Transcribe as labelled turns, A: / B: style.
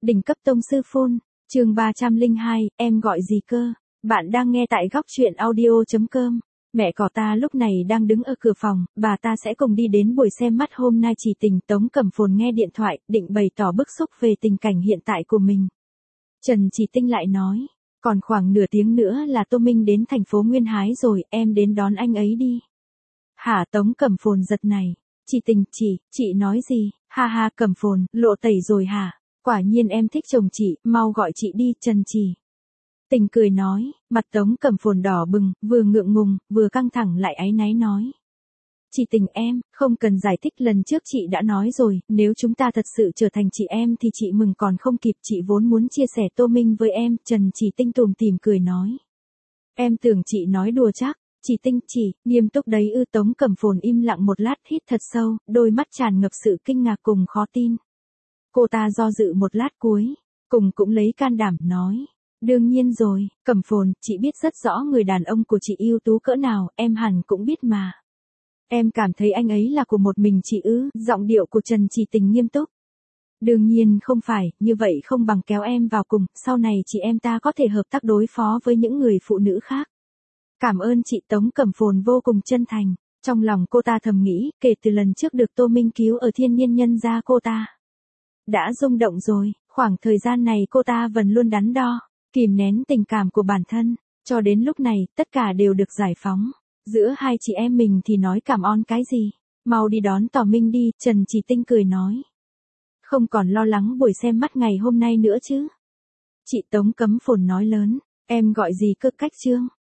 A: Đỉnh cấp tông sư phôn, chương 302, em gọi gì cơ? Bạn đang nghe tại góc truyện audio.com. Mẹ cỏ ta lúc này đang đứng ở cửa phòng, bà ta sẽ cùng đi đến buổi xem mắt hôm nay chỉ tình. Tống Cẩm Phồn nghe điện thoại, định bày tỏ bức xúc về tình cảnh hiện tại của mình. Trần Chỉ Tinh lại nói, còn khoảng nửa tiếng nữa là Tô Minh đến thành phố Nguyên Hái rồi, em đến đón anh ấy đi. Hả? Tống Cẩm Phồn giật này. Chỉ tình, chị nói gì? Ha ha, Cẩm Phồn, lộ tẩy rồi hả? Quả nhiên em thích chồng chị, mau gọi chị đi. Trần Chỉ Tình cười nói, mặt Tống Cẩm Phồn đỏ bừng, vừa ngượng ngùng, vừa căng thẳng lại áy náy nói. Chỉ tình em, không cần giải thích, lần trước chị đã nói rồi, nếu chúng ta thật sự trở thành chị em thì chị mừng còn không kịp, chị vốn muốn chia sẻ Tô Minh với em. Trần Chỉ Tinh tủm tỉm cười nói. Em tưởng chị nói đùa chắc. Chỉ Tinh, nghiêm túc đấy ư? Tống Cẩm Phồn im lặng một lát, hít thật sâu, đôi mắt tràn ngập sự kinh ngạc cùng khó tin. Cô ta do dự một lát cuối, cùng cũng lấy can đảm nói. Đương nhiên rồi, Cẩm Phồn, chị biết rất rõ người đàn ông của chị ưu tú cỡ nào, em hẳn cũng biết mà. Em cảm thấy anh ấy là của một mình chị ư? Giọng điệu của Trần Chỉ Tình nghiêm túc. Đương nhiên không phải, như vậy không bằng kéo em vào cùng, sau này chị em ta có thể hợp tác đối phó với những người phụ nữ khác. Cảm ơn chị. Tống Cẩm Phồn vô cùng chân thành. Trong lòng cô ta thầm nghĩ, kể từ lần trước được Tô Minh cứu ở Thiên Nhiên Nhân gia, cô ta đã rung động rồi. Khoảng thời gian này cô ta vẫn luôn đắn đo, kìm nén tình cảm của bản thân. Cho đến lúc này, tất cả đều được giải phóng. Giữa hai chị em mình thì nói cảm ơn cái gì? Mau đi đón Tỏ Minh đi. Trần Chỉ Tinh cười nói. Không còn lo lắng buổi xem mắt ngày hôm nay nữa chứ? Chị Tống Cẩm Phồn nói lớn. Em gọi gì cơ? Cách chương